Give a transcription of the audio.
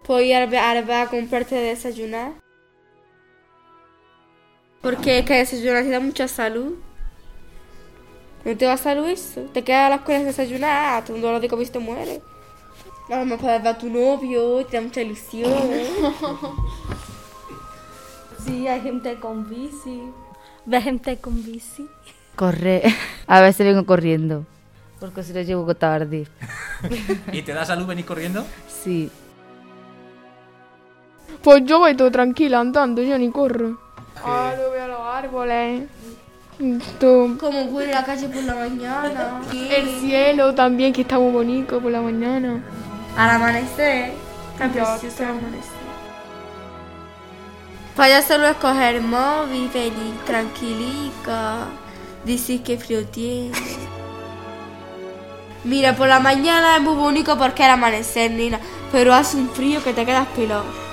Puedes ir al bar a comprarte de desayunar. Porque es que desayunar te da mucha salud. ¿No te da salud eso? Te quedas a las escuela desayunar, te un dolor de cabeza y te mueres. A lo mejor puedes ver a tu novio, te da mucha ilusión. Sí, hay gente con bici. ¿Ves gente con bici? Corre. A veces vengo corriendo. Porque si no llego tarde. ¿Y te da salud venir corriendo? Sí. Pues yo voy todo tranquila andando, yo ni corro. Lo veo a los árboles. Todo. Como huele la calle por la mañana. El cielo también, que está muy bonito por la mañana. Al amanecer. Tan precioso el amanecer. Para solo escoger el móvil, venir tranquilica. Decir que frío tiene. Mira, por la mañana es muy bonito porque es el amanecer, nena. Pero hace un frío que te quedas pelado.